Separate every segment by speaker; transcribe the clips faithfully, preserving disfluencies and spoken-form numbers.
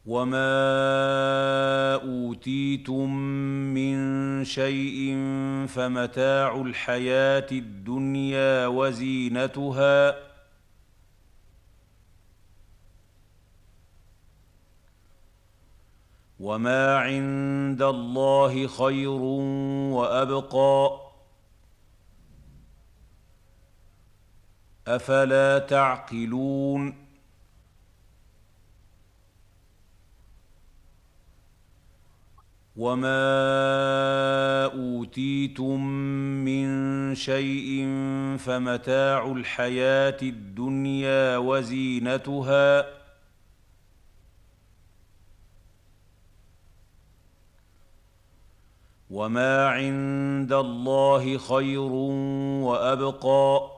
Speaker 1: وما أوتيتم من شيء فمتاع الحياة الدنيا وزينتها وما عند الله خير وأبقى أفلا تعقلون وما أوتيتم من شيء فمتاع الحياة الدنيا وزينتها وما عند الله خير وأبقى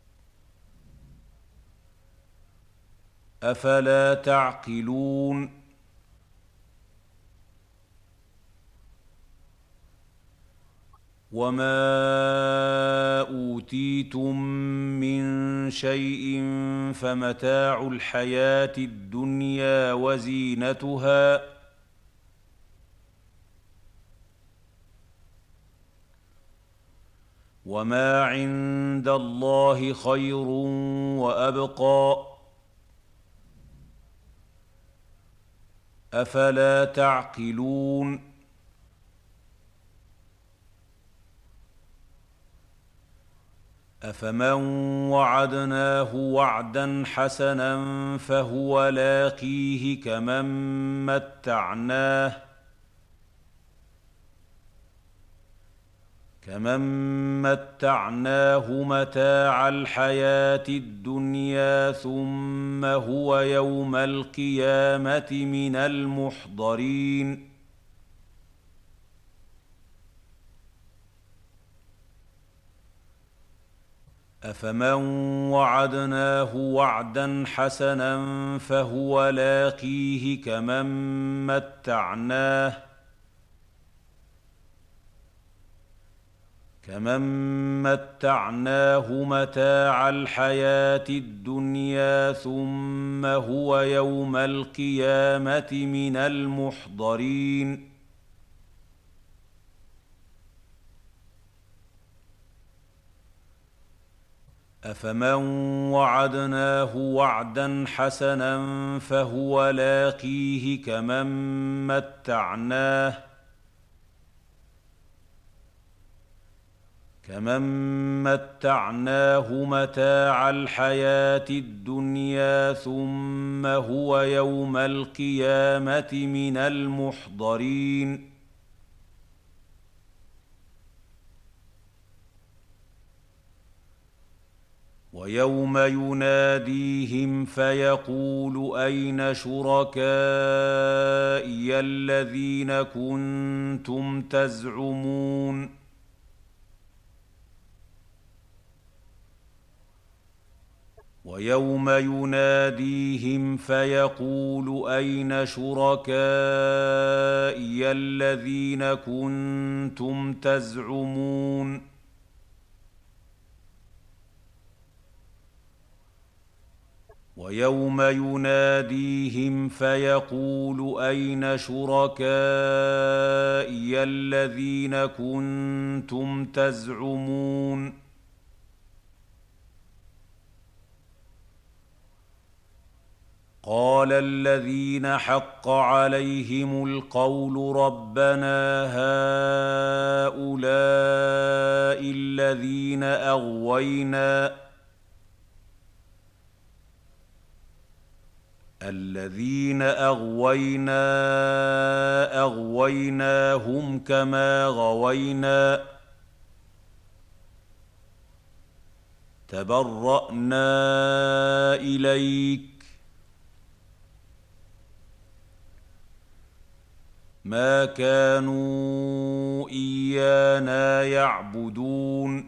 Speaker 1: أفلا تعقلون وما أوتيتم من شيء فمتاع الحياة الدنيا وزينتها وما عند الله خير وأبقى أفلا تعقلون أفمن وعدناه وعدا حسنا فهو لاقيه كمن متعناه كمن متعناه متاع الحياة الدنيا ثم هو يوم القيامة من المحضرين أفمن وعدناه وعدا حسنا فهو لاقيه كمن متعناه كمن متعناه متاع الحياة الدنيا ثم هو يوم القيامة من المحضرين أفمن وعدناه وعدا حسنا فهو لاقيه كمن متعناه كمن متعناه متاع الحياة الدنيا ثم هو يوم القيامة من المحضرين ويوم يناديهم فيقول أين شركائي الذين كنتم تزعمون ويوم يناديهم فيقول أين شركائي الذين كنتم تزعمون ويوم يناديهم فيقول أين شركائي الذين كنتم تزعمون قال الذين حق عليهم القول ربنا هؤلاء الذين أغوينا الذين أغوينا أغويناهم كما غوينا تبرأنا إليك ما كانوا إيانا يعبدون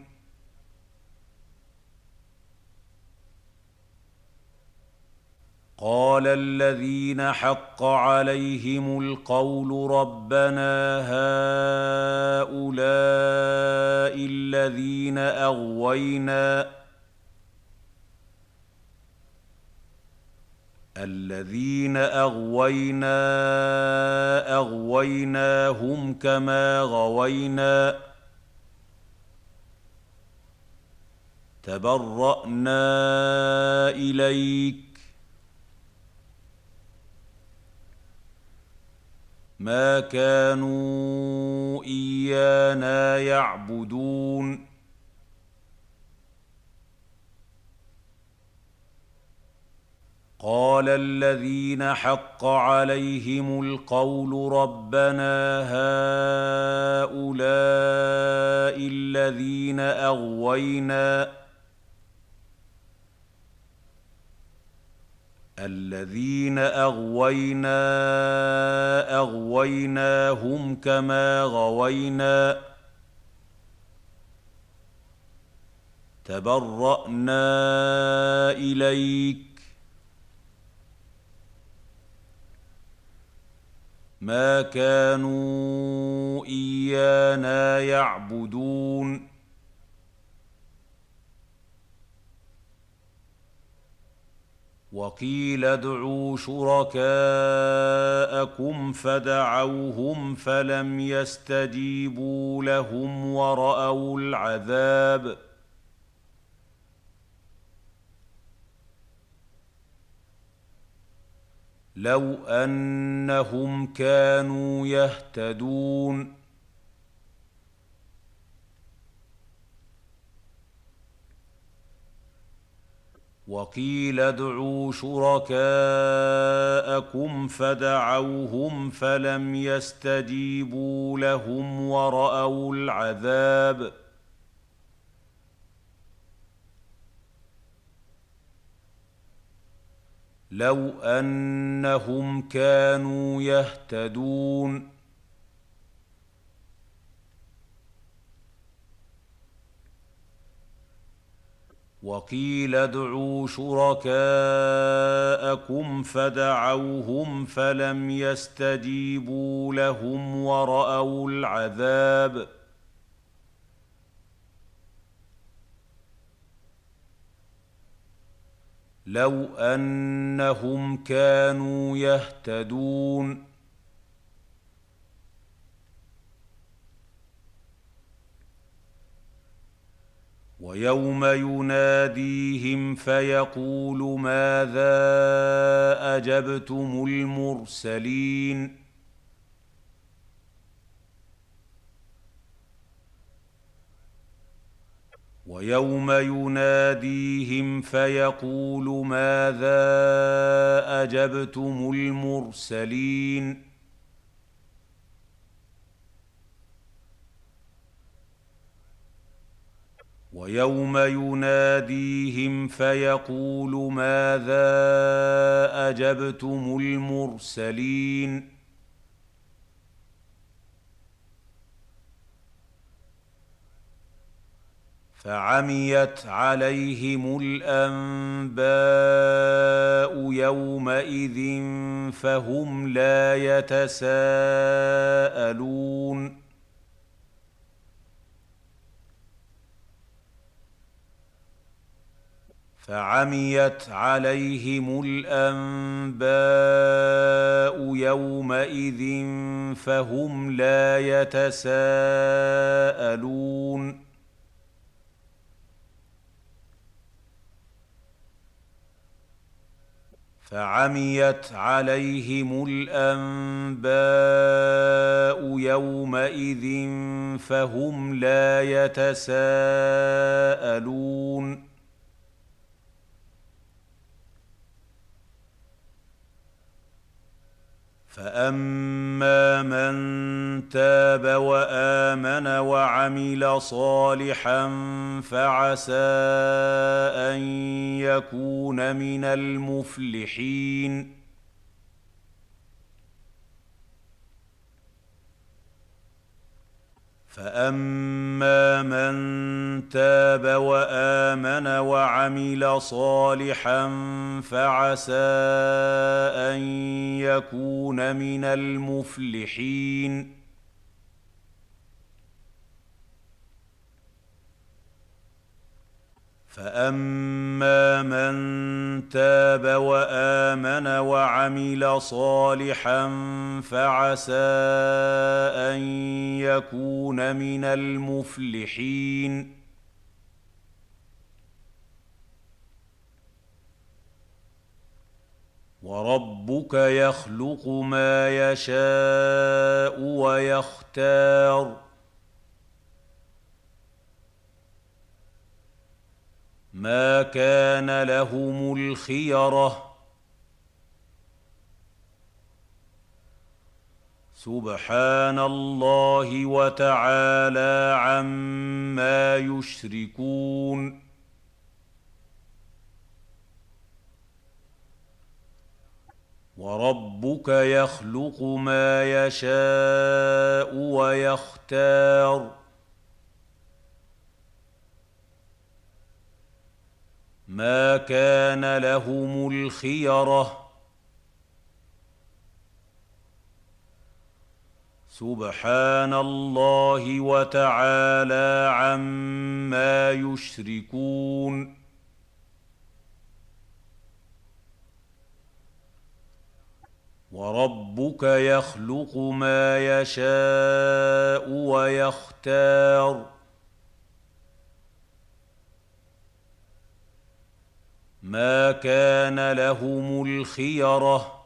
Speaker 1: قال الذين حق عليهم القول ربنا هؤلاء الذين أغوينا الذين أغوينا أغويناهم كما غوينا تبرأنا إليك ما كانوا إيانا يعبدون قال الذين حق عليهم القول ربنا هؤلاء الذين أغوينا الذين أغوينا أغويناهم كما غوينا تبرأنا إليك ما كانوا إيانا يعبدون وقيل ادعوا شركاءكم فدعوهم فلم يستجيبوا لهم ورأوا العذاب لو أنهم كانوا يهتدون وقيل ادعوا شركاءكم فدعوهم فلم يستجيبوا لهم ورأوا العذاب لو أنهم كانوا يهتدون وقيل ادعوا شركاءكم فدعوهم فلم يستجيبوا لهم ورأوا العذاب لو أنهم كانوا يهتدون ويوم يناديهم فيقول ماذا أجبتم المرسلين ويوم يناديهم فيقول ماذا أجبتم المرسلين ويوم يناديهم فيقول ماذا أجبتم المرسلين فعميت عليهم الأنباء يومئذ فهم لا يتساءلون فعميت عليهم الأنباء يومئذ فهم لا يتساءلون فعميت عليهم الأنباء يومئذ فهم لا يتساءلون فأما من تاب وآمن وعمل صالحا فعسى أن يكون من المفلحين فأما من تاب وآمن وعمل صالحا فعسى أن يكون من المفلحين فاما من تاب وامن وعمل صالحا فعسى ان يكون من المفلحين. وربك يخلق ما يشاء ويختار ما كان لهم الخيرة سبحان الله وتعالى عما يشركون. وربك يخلق ما يشاء ويختار ما كان لهم الخيرة سبحان الله وتعالى عما يشركون. وربك يخلق ما يشاء ويختار ما كان لهم الخيرة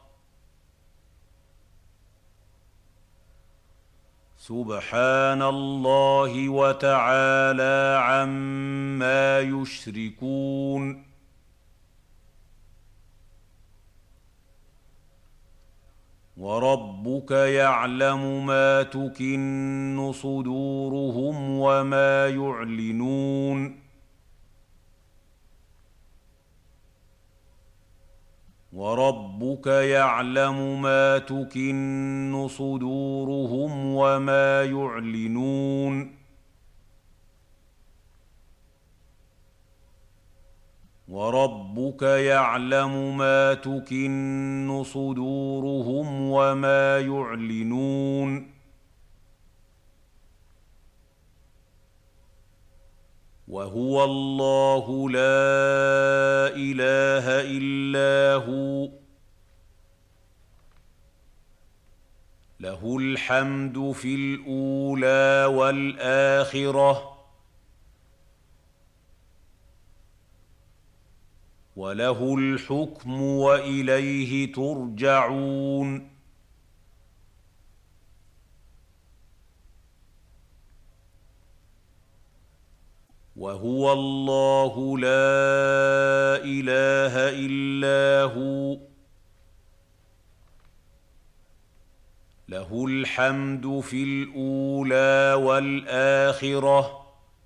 Speaker 1: سبحان الله وتعالى عما يشركون. وربك يعلم ما تكن صدورهم وما يعلنون. وربك يعلم ما تكن صدورهم وما يعلنون. وربك يعلم ما تكن صدورهم وما يعلنون. وهو الله لا اله الا هو له الحمد في الاولى والاخره وله الحكم واليه ترجعون. وهو الله لا اله الا هو له الحمد في الاولى والاخره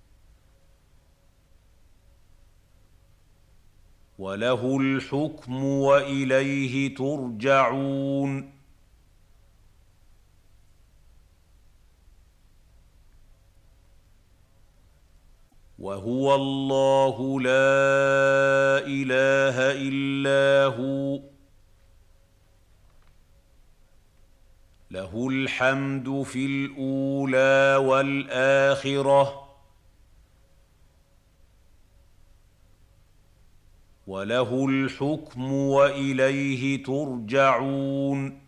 Speaker 1: وله الحكم واليه ترجعون. وهو الله لا اله الا هو له الحمد في الاولى والاخره وله الحكم واليه ترجعون.